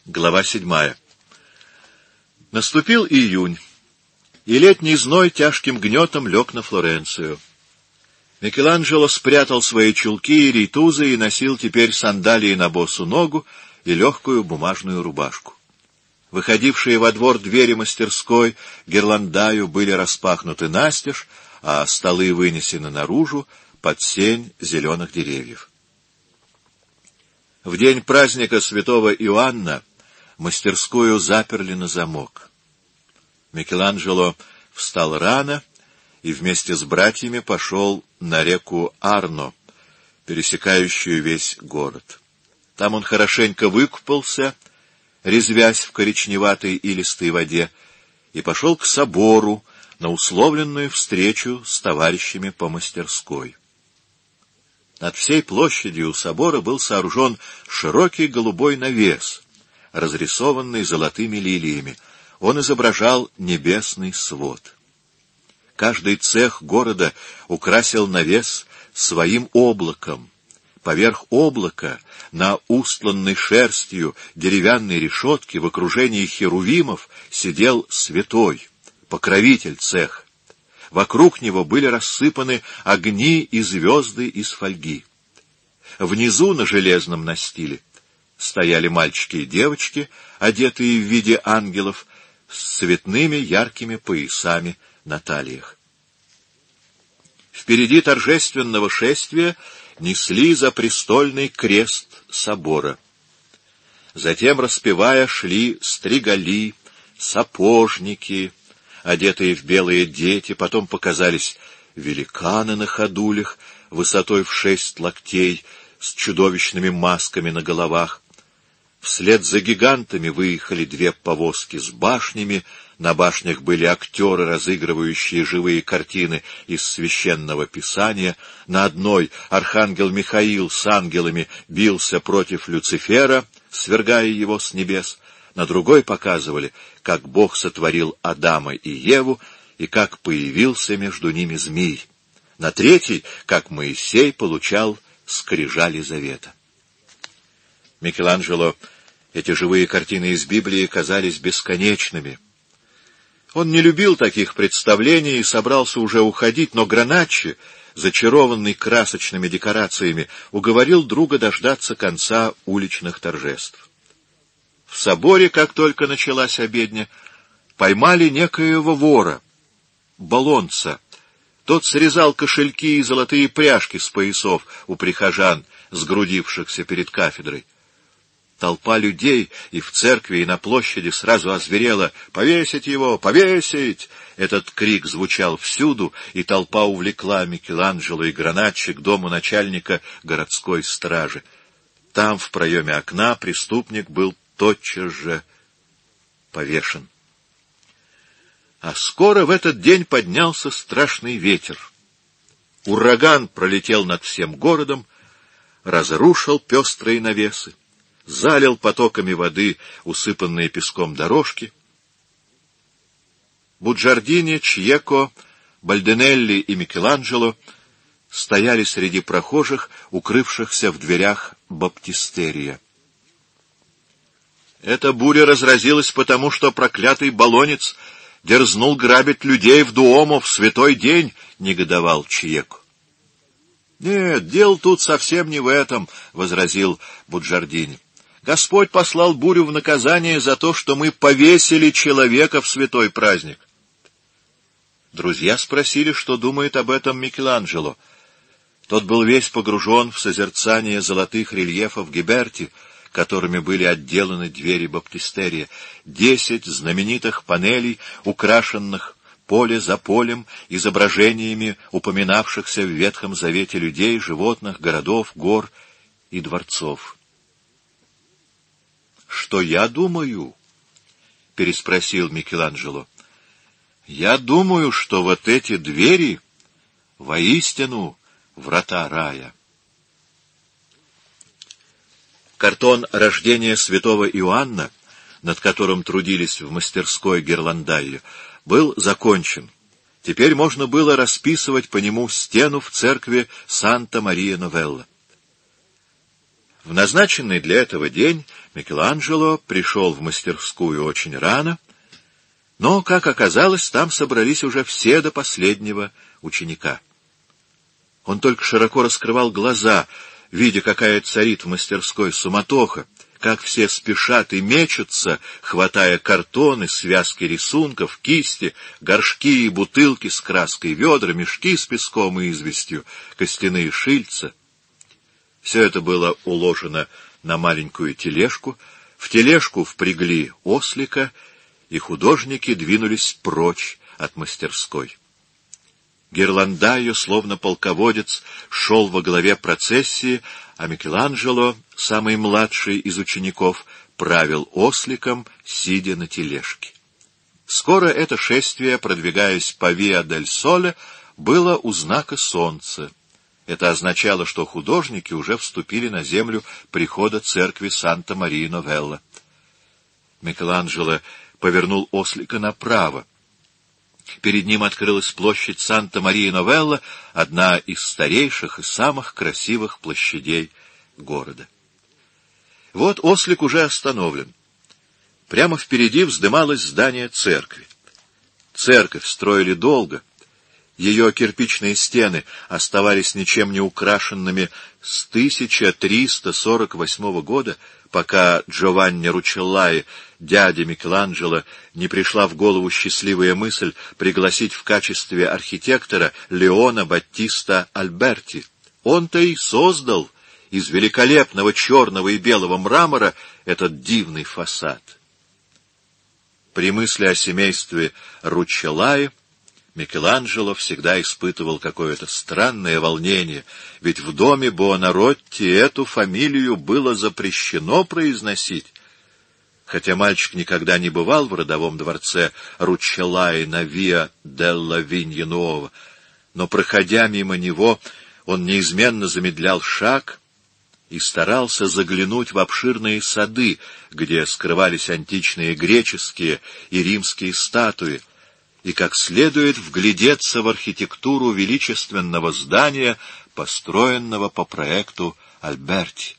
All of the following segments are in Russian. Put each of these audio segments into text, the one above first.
Глава 7. Наступил июнь, и летний зной тяжким гнетом лег на Флоренцию. Микеланджело спрятал свои чулки и рейтузы и носил теперь сандалии на босу ногу и легкую бумажную рубашку. Выходившие во двор двери мастерской Герландаю были распахнуты настежь, а столы вынесены наружу под сень зеленых деревьев. В день праздника святого Иоанна мастерскую заперли на замок. Микеланджело встал рано и вместе с братьями пошел на реку Арно, пересекающую весь город. Там он хорошенько выкупался, резвясь в коричневатой илистой воде, и пошел к собору на условленную встречу с товарищами по мастерской. Над всей площадью у собора был сооружен широкий голубой навес, разрисованный золотыми лилиями. Он изображал небесный свод. Каждый цех города украсил навес своим облаком. Поверх облака, на устланной шерстью деревянной решетке, в окружении херувимов сидел святой, покровитель цеха. Вокруг него были рассыпаны огни и звезды из фольги. Внизу на железном настиле стояли мальчики и девочки, одетые в виде ангелов, с цветными яркими поясами на талиях. Впереди торжественного шествия несли запрестольный крест собора. Затем, распевая, шли стригали, сапожники, одетые в белые дети, потом показались великаны на ходулях, высотой в 6 локтей, с чудовищными масками на головах. Вслед за гигантами выехали 2 повозки с башнями, на башнях были актеры, разыгрывающие живые картины из священного писания. На одной архангел Михаил с ангелами бился против Люцифера, свергая его с небес. На другой показывали, как Бог сотворил Адама и Еву, и как появился между ними змей. На третий, как Моисей получал скрижали завета. Микеланджело эти живые картины из Библии казались бесконечными. Он не любил таких представлений и собрался уже уходить, но Граначчи, зачарованный красочными декорациями, уговорил друга дождаться конца уличных торжеств. В соборе, как только началась обедня, поймали некоего вора, Болонца. Тот срезал кошельки и золотые пряжки с поясов у прихожан, сгрудившихся перед кафедрой. Толпа людей и в церкви, и на площади сразу озверела: «Повесить его! Повесить!» Этот крик звучал всюду, и толпа увлекла Микеланджело и Граначчи к дому начальника городской стражи. Там, в проеме окна, преступник был тотчас же повешен. А скоро в этот день поднялся страшный ветер. Ураган пролетел над всем городом, разрушил пестрые навесы, залил потоками воды усыпанные песком дорожки. Буджардини, Чьеко, Бальдинелли и Микеланджело стояли среди прохожих, укрывшихся в дверях баптистерия. Эта буря разразилась потому, что проклятый болонец дерзнул грабить людей в Дуомо в святой день, — негодовал Чьеко. — Нет, дело тут совсем не в этом, — возразил Буджардини. — Господь послал бурю в наказание за то, что мы повесили человека в святой праздник. Друзья спросили, что думает об этом Микеланджело. Тот был весь погружен в созерцание золотых рельефов Гиберти, которыми были отделаны двери баптистерия, 10 знаменитых панелей, украшенных поле за полем изображениями упоминавшихся в Ветхом Завете людей, животных, городов, гор и дворцов. — Что я думаю? — переспросил Микеланджело. — Я думаю, что вот эти двери воистину врата рая. Картон рождения святого Иоанна, над которым трудились в мастерской Герландаю, был закончен. Теперь можно было расписывать по нему стену в церкви Санта-Мария-Новелла. В назначенный для этого день Микеланджело пришел в мастерскую очень рано, но, как оказалось, там собрались уже все до последнего ученика. Он только широко раскрывал глаза, видя, какая царит в мастерской суматоха, как все спешат и мечутся, хватая картоны, связки рисунков, кисти, горшки и бутылки с краской, ведра, мешки с песком и известью, костяные шильца. Все это было уложено на маленькую тележку, в тележку впрягли ослика, и художники двинулись прочь от мастерской. Гирландайо, словно полководец, шел во главе процессии, а Микеланджело, самый младший из учеников, правил осликом, сидя на тележке. Скоро это шествие, продвигаясь по Виа-дель-Соле, было у знака солнца. Это означало, что художники уже вступили на землю прихода церкви Санта-Мария-Новелла. Микеланджело повернул ослика направо. Перед ним открылась площадь Санта-Мария-Новелла, одна из старейших и самых красивых площадей города. Вот ослик уже остановлен. Прямо впереди вздымалось здание церкви. Церковь строили долго. Ее кирпичные стены оставались ничем не украшенными с 1348 года, пока Джованни Ручеллаи, дяде Микеланджело, не пришла в голову счастливая мысль пригласить в качестве архитектора Леона Баттиста Альберти. Он-то и создал из великолепного черного и белого мрамора этот дивный фасад. При мысли о семействе Ручеллаи Микеланджело всегда испытывал какое-то странное волнение, ведь в доме Буонаротти эту фамилию было запрещено произносить. Хотя мальчик никогда не бывал в родовом дворце Ручеллаи на Виа делла Винья-Нуова, но, проходя мимо него, он неизменно замедлял шаг и старался заглянуть в обширные сады, где скрывались античные греческие и римские статуи, и как следует вглядеться в архитектуру величественного здания, построенного по проекту Альберти.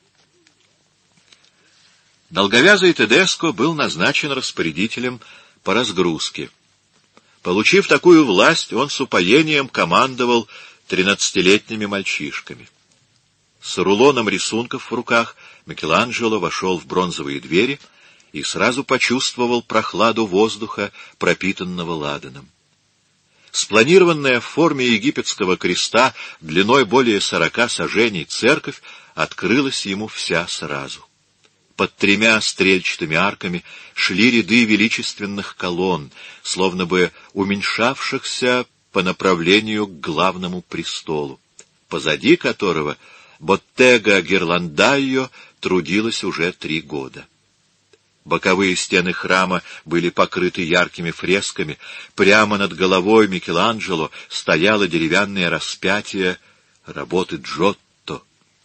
Долговязый Тедеско был назначен распорядителем по разгрузке. Получив такую власть, он с упоением командовал 13-летними мальчишками. С рулоном рисунков в руках Микеланджело вошел в бронзовые двери и сразу почувствовал прохладу воздуха, пропитанного ладаном. Спланированная в форме египетского креста длиной более 40 саженей церковь открылась ему вся сразу. Под 3 стрельчатыми арками шли ряды величественных колонн, словно бы уменьшавшихся по направлению к главному престолу, позади которого Боттега Гирландайо трудилась уже 3 года. Боковые стены храма были покрыты яркими фресками. Прямо над головой Микеланджело стояло деревянное распятие работы Джотто.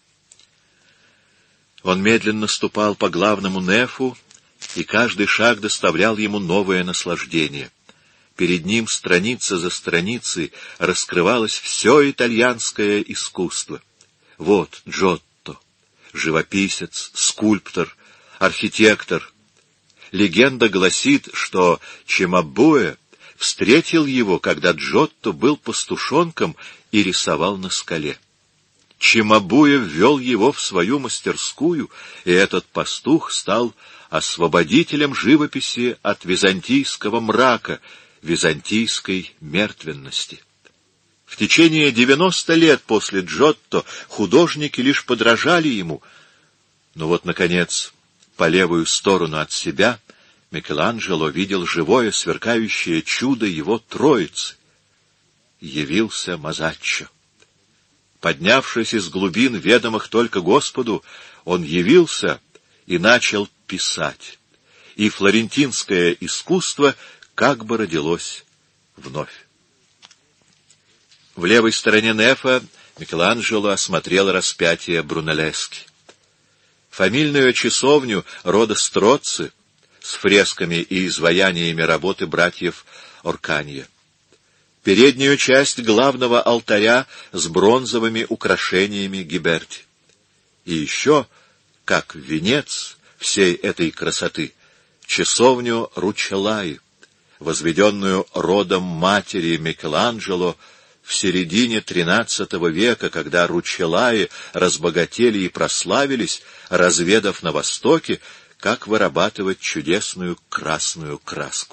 Он медленно ступал по главному нефу, и каждый шаг доставлял ему новое наслаждение. Перед ним страница за страницей раскрывалось все итальянское искусство. Вот Джотто, живописец, скульптор, архитектор. Легенда гласит, что Чимабуэ встретил его, когда Джотто был пастушонком и рисовал на скале. Чимабуэ ввел его в свою мастерскую, и этот пастух стал освободителем живописи от византийского мрака, византийской мертвенности. В течение 90 лет после Джотто художники лишь подражали ему, но вот, наконец, по левую сторону от себя Микеланджело видел живое сверкающее чудо его троицы. Явился Мазаччо. Поднявшись из глубин, ведомых только Господу, он явился и начал писать, и флорентинское искусство как бы родилось вновь. В левой стороне нефа Микеланджело осмотрел распятие Брунеллески. Фамильную часовню рода Строцци с фресками и изваяниями работы братьев Орканья. Переднюю часть главного алтаря с бронзовыми украшениями Гиберти. И еще, как венец всей этой красоты, часовню Ручеллаи, возведенную родом матери Микеланджело в середине XIII века, когда Ручеллаи разбогатели и прославились, разведав на Востоке, как вырабатывать чудесную красную краску.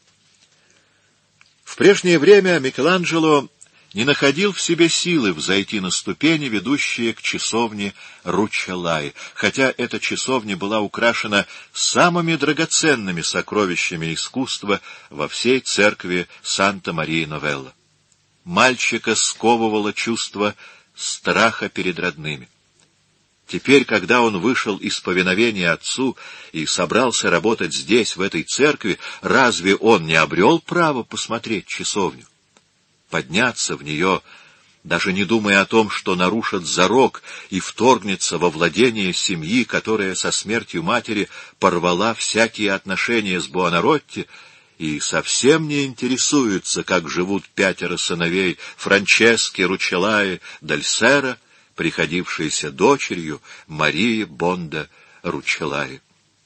В прежнее время Микеланджело не находил в себе силы взойти на ступени, ведущие к часовне Ручеллаи, хотя эта часовня была украшена самыми драгоценными сокровищами искусства во всей церкви Санта-Мария-Новелла. Мальчика сковывало чувство страха перед родными. Теперь, когда он вышел из повиновения отцу и собрался работать здесь, в этой церкви, разве он не обрел право посмотреть часовню? Подняться в нее, даже не думая о том, что нарушит зарок и вторгнется во владение семьи, которая со смертью матери порвала всякие отношения с Буонаротти и совсем не интересуется, как живут 5 сыновей Франчески Ручеллаи дель Серра, приходившейся дочерью Марии Бонда Ручеллаи.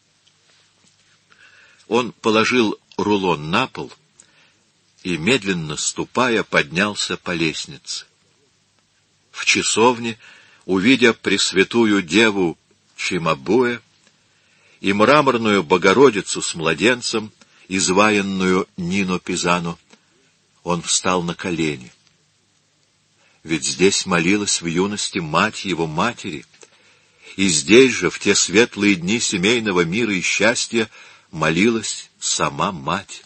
Он положил рулон на пол и, медленно ступая, поднялся по лестнице. В часовне, увидя Пресвятую Деву Чимабуэ и мраморную Богородицу с младенцем, изваянную Нино Пизано, он встал на колени. Ведь здесь молилась в юности мать его матери, и здесь же, в те светлые дни семейного мира и счастья, молилась сама мать.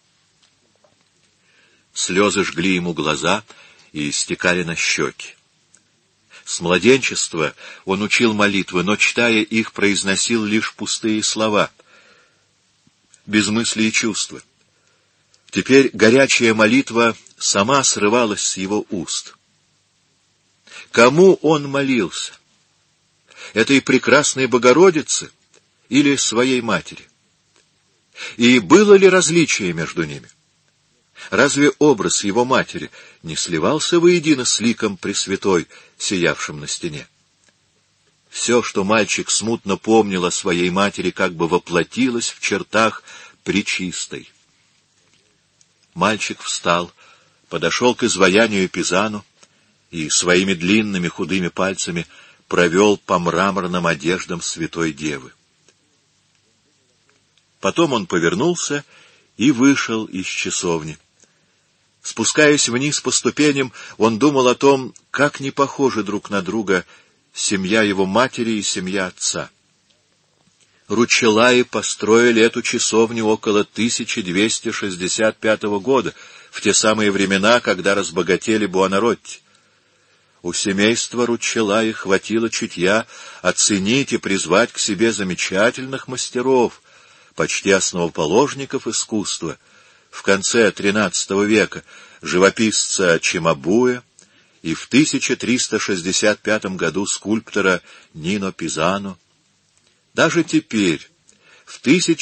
Слезы жгли ему глаза и стекали на щеки. С младенчества он учил молитвы, но, читая их, произносил лишь пустые слова, без мысли и чувства. Теперь горячая молитва сама срывалась с его уст. Кому он молился? Этой прекрасной Богородице или своей матери? И было ли различие между ними? Разве образ его матери не сливался воедино с ликом Пресвятой, сиявшим на стене? Все, что мальчик смутно помнил о своей матери, как бы воплотилось в чертах Пречистой. Мальчик встал, подошел к изваянию Пизано и своими длинными худыми пальцами провел по мраморным одеждам Святой Девы. Потом он повернулся и вышел из часовни. Спускаясь вниз по ступеням, он думал о том, как не похожи друг на друга семья его матери и семья отца. Ручеллаи построили эту часовню около 1265 года, в те самые времена, когда разбогатели Буонаротти. У семейства Ручеллаи хватило чутья оценить и призвать к себе замечательных мастеров, почти основоположников искусства, в конце XIII века живописца Чимабуэ и в 1365 году скульптора Нино Пизано. Даже теперь, в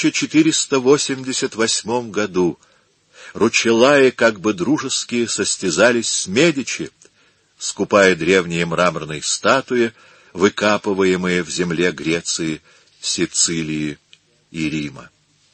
1488 году, Ручеллаи как бы дружески состязались с Медичи, скупая древние мраморные статуи, выкапываемые в земле Греции, Сицилии и Рима.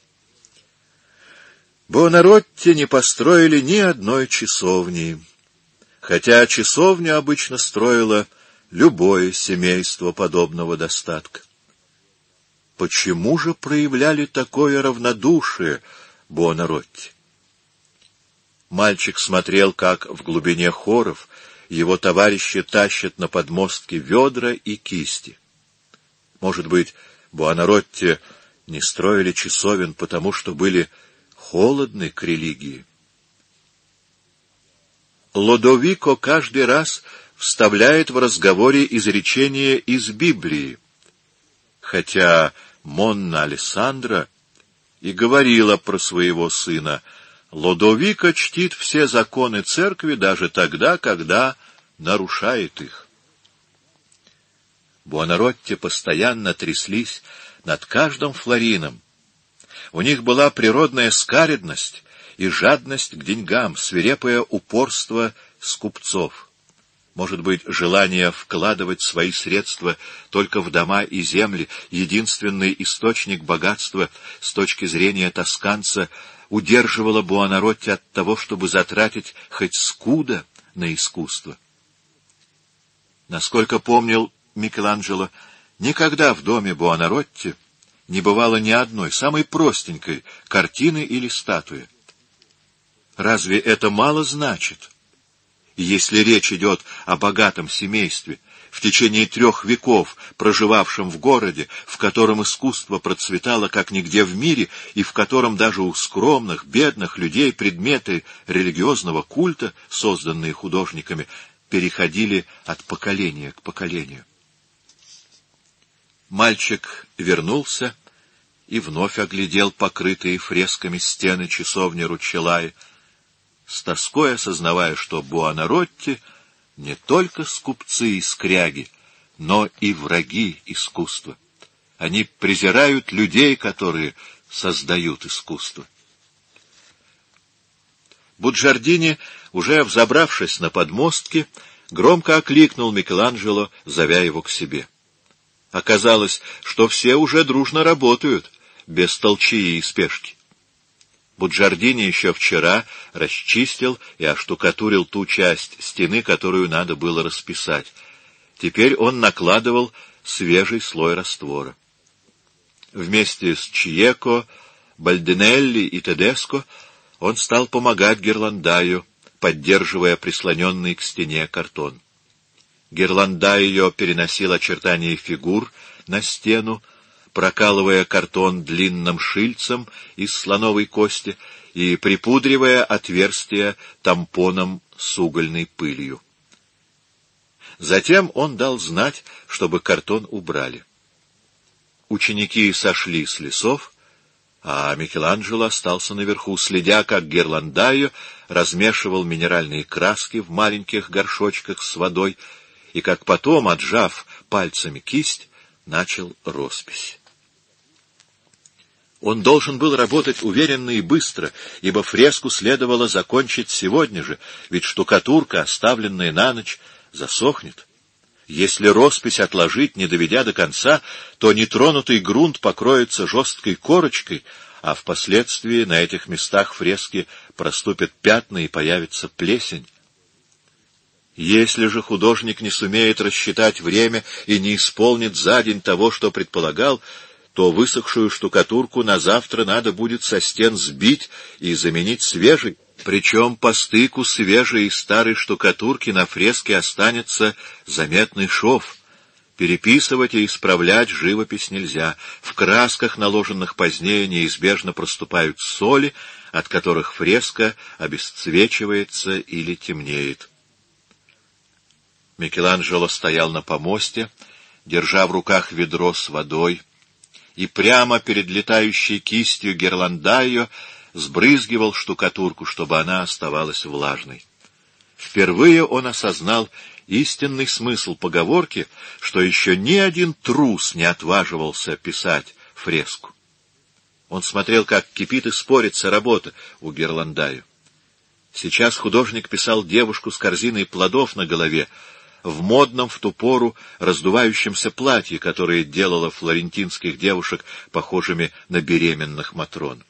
Буонаротти не построили ни одной часовни, хотя часовню обычно строило любое семейство подобного достатка. Почему же проявляли такое равнодушие Буонаротти? Мальчик смотрел, как в глубине хоров его товарищи тащат на подмостки ведра и кисти. Может быть, Буонаротти не строили часовен, потому что были холодны к религии. Лодовико каждый раз вставляет в разговоре изречение из Библии, хотя Монна Алессандра и говорила про своего сына: Лодовико чтит все законы церкви даже тогда, когда нарушает их. Буонаротти постоянно тряслись над каждым флорином. У них была природная скаредность и жадность к деньгам, свирепое упорство скупцов. Может быть, желание вкладывать свои средства только в дома и земли, единственный источник богатства с точки зрения тосканца, удерживало Буонаротти от того, чтобы затратить хоть скудо на искусство. Насколько помнил Микеланджело, никогда в доме Буонаротти не бывало ни одной, самой простенькой картины или статуи. Разве это мало значит? Если речь идет о богатом семействе, в течение 3 веков проживавшем в городе, в котором искусство процветало как нигде в мире, и в котором даже у скромных, бедных людей предметы религиозного культа, созданные художниками, переходили от поколения к поколению. Мальчик вернулся и вновь оглядел покрытые фресками стены часовни Руччеллаи, с тоской осознавая, что Буонаротти не только скупцы и скряги, но и враги искусства. Они презирают людей, которые создают искусство. Буджардини, уже взобравшись на подмостки, громко окликнул Микеланджело, зовя его к себе. Оказалось, что все уже дружно работают, без толчии и спешки. Буджардини еще вчера расчистил и оштукатурил ту часть стены, которую надо было расписать. Теперь он накладывал свежий слой раствора. Вместе с Чиеко, Бальдинелли и Тедеско он стал помогать Герландаю, поддерживая прислоненный к стене картон. Герландайо переносил очертания фигур на стену, прокалывая картон длинным шильцем из слоновой кости и припудривая отверстия тампоном с угольной пылью. Затем он дал знать, чтобы картон убрали. Ученики сошли с лесов, а Микеланджело остался наверху, следя, как Герландайо размешивал минеральные краски в маленьких горшочках с водой и как потом, отжав пальцами кисть, начал роспись. Он должен был работать уверенно и быстро, ибо фреску следовало закончить сегодня же, ведь штукатурка, оставленная на ночь, засохнет. Если роспись отложить, не доведя до конца, то нетронутый грунт покроется жесткой корочкой, а впоследствии на этих местах фрески проступят пятна и появится плесень. Если же художник не сумеет рассчитать время и не исполнит за день того, что предполагал, то высохшую штукатурку на завтра надо будет со стен сбить и заменить свежей. Причем по стыку свежей и старой штукатурки на фреске останется заметный шов. Переписывать и исправлять живопись нельзя. В красках, наложенных позднее, неизбежно проступают соли, от которых фреска обесцвечивается или темнеет. Микеланджело стоял на помосте, держа в руках ведро с водой, и прямо перед летающей кистью Герландайо сбрызгивал штукатурку, чтобы она оставалась влажной. Впервые он осознал истинный смысл поговорки, что еще ни один трус не отваживался писать фреску. Он смотрел, как кипит и спорится работа у Герландайо. Сейчас художник писал девушку с корзиной плодов на голове, в модном в ту пору раздувающемся платье, которое делало флорентинских девушек похожими на беременных матрон.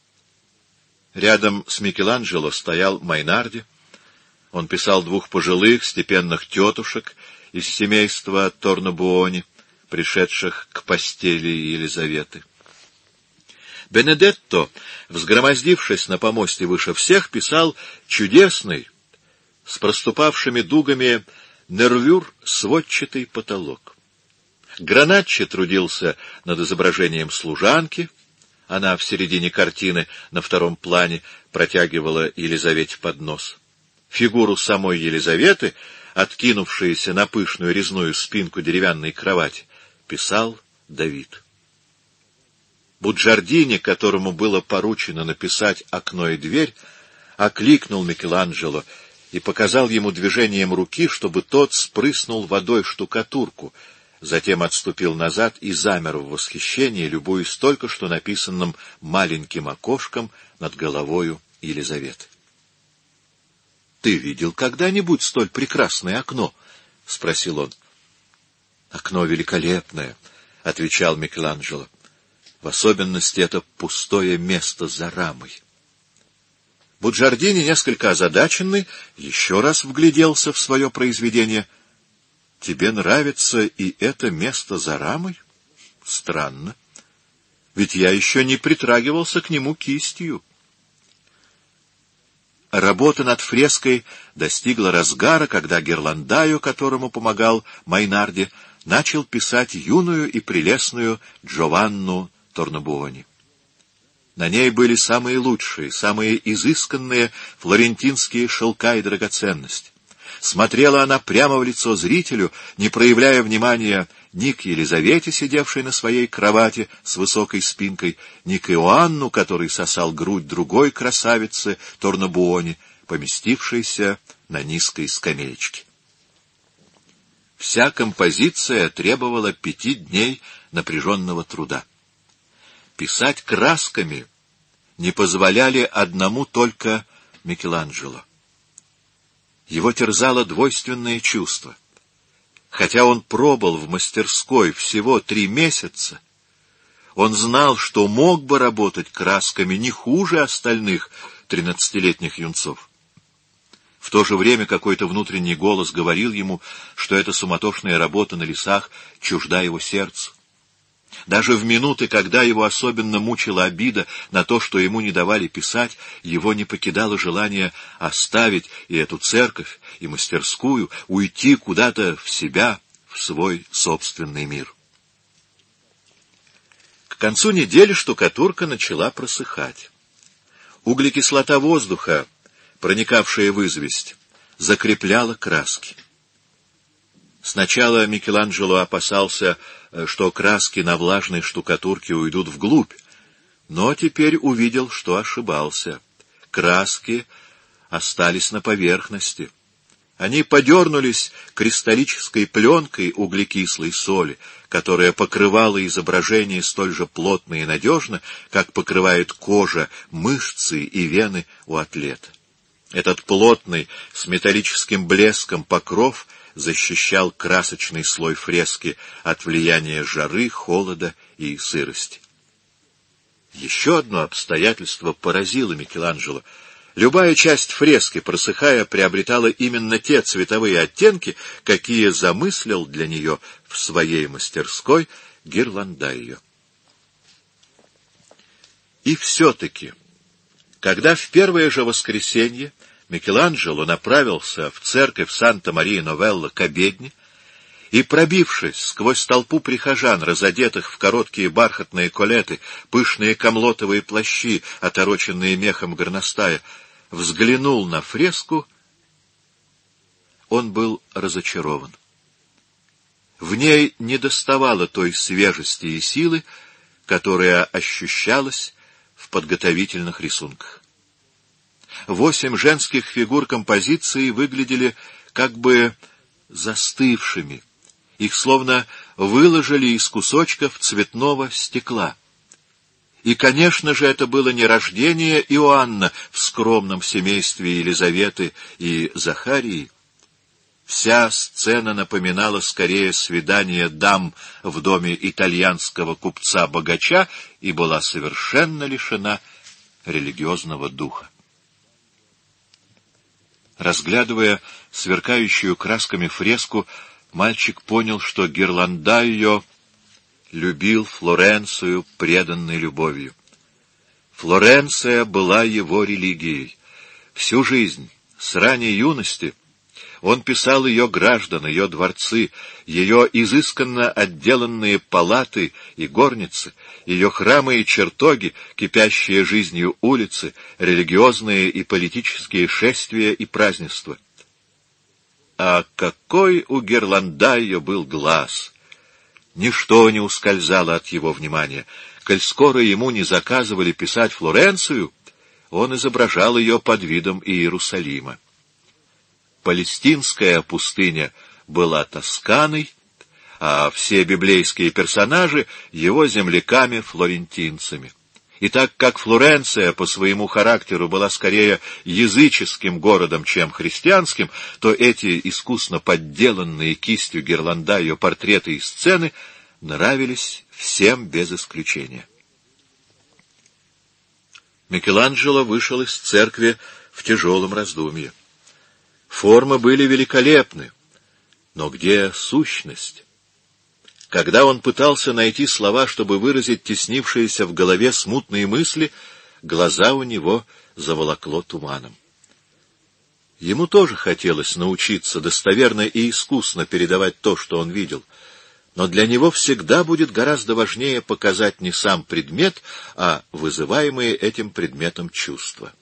Рядом с Микеланджело стоял Майнарди. Он писал 2 пожилых, степенных тетушек из семейства Торнабуони, пришедших к постели Елизаветы. Бенедетто, взгромоздившись на помосте выше всех, писал чудесный, с проступавшими дугами нервюр, сводчатый потолок. Граначчи трудился над изображением служанки. Она в середине картины на 2-м плане протягивала Елизавете поднос. Фигуру самой Елизаветы, откинувшуюся на пышную резную спинку деревянной кровати, писал Давид. Буджардини, которому было поручено написать окно и дверь, окликнул Микеланджело и показал ему движением руки, чтобы тот спрыснул водой штукатурку, затем отступил назад и замер в восхищении, любуясь только что написанным маленьким окошком над головою Елизаветы. Ты видел когда-нибудь столь прекрасное окно? — спросил он. — Окно великолепное, — отвечал Микеланджело. — В особенности это пустое место за рамой. Буджардини, несколько озадаченный, еще раз вгляделся в свое произведение. — Тебе нравится и это место за рамой? Странно. Ведь я еще не притрагивался к нему кистью. Работа над фреской достигла разгара, когда Герландаю, которому помогал Майнарди, начал писать юную и прелестную Джованну Торнабуони. На ней были самые лучшие, самые изысканные флорентинские шелка и драгоценности. Смотрела она прямо в лицо зрителю, не проявляя внимания ни к Елизавете, сидевшей на своей кровати с высокой спинкой, ни к Иоанну, который сосал грудь другой красавицы Торнабуони, поместившейся на низкой скамеечке. Вся композиция требовала 5 дней напряженного труда. Писать красками не позволяли одному только Микеланджело. Его терзало двойственное чувство. Хотя он пробыл в мастерской всего 3 месяца, он знал, что мог бы работать красками не хуже остальных 13-летних юнцов. В то же время какой-то внутренний голос говорил ему, что эта суматошная работа на лесах чужда его сердцу. Даже в минуты, когда его особенно мучила обида на то, что ему не давали писать, его не покидало желание оставить и эту церковь, и мастерскую, уйти куда-то в себя, в свой собственный мир. К концу недели штукатурка начала просыхать. Углекислота воздуха, проникавшая в известь, закрепляла краски. Сначала Микеланджело опасался, что краски на влажной штукатурке уйдут вглубь, но теперь увидел, что ошибался. Краски остались на поверхности. Они подернулись кристаллической пленкой углекислой соли, которая покрывала изображение столь же плотно и надежно, как покрывает кожа мышцы и вены у атлета. Этот плотный, с металлическим блеском покров защищал красочный слой фрески от влияния жары, холода и сырости. Еще одно обстоятельство поразило Микеланджело. Любая часть фрески, просыхая, приобретала именно те цветовые оттенки, какие замыслил для нее в своей мастерской Герландайо. И все-таки, когда в первое же воскресенье Микеланджело направился в церковь Санта-Мария-Новелла к обедне и, пробившись сквозь толпу прихожан, разодетых в короткие бархатные колеты, пышные камлотовые плащи, отороченные мехом горностая, взглянул на фреску, он был разочарован. В ней недоставало той свежести и силы, которая ощущалась в подготовительных рисунках. 8 женских фигур композиции выглядели как бы застывшими. Их словно выложили из кусочков цветного стекла. И, конечно же, это было не рождение Иоанна в скромном семействе Елизаветы и Захарии. Вся сцена напоминала скорее свидание дам в доме итальянского купца-богача и была совершенно лишена религиозного духа. Разглядывая сверкающую красками фреску, мальчик понял, что Герландайо любил Флоренцию преданной любовью. Флоренция была его религией. Всю жизнь, с ранней юности, он писал ее граждан, ее дворцы, ее изысканно отделанные палаты и горницы, ее храмы и чертоги, кипящие жизнью улицы, религиозные и политические шествия и празднества. А какой у Герландайо был глаз! Ничто не ускользало от его внимания. Коль скоро ему не заказывали писать Флоренцию, он изображал ее под видом Иерусалима. Палестинская пустыня была Тосканой, а все библейские персонажи — его земляками-флорентинцами. И так как Флоренция по своему характеру была скорее языческим городом, чем христианским, то эти искусно подделанные кистью Герландайо портреты и сцены нравились всем без исключения. Микеланджело вышел из церкви в тяжелом раздумье. Формы были великолепны, но где сущность? Когда он пытался найти слова, чтобы выразить теснившиеся в голове смутные мысли, глаза у него заволокло туманом. Ему тоже хотелось научиться достоверно и искусно передавать то, что он видел, но для него всегда будет гораздо важнее показать не сам предмет, а вызываемые этим предметом чувства.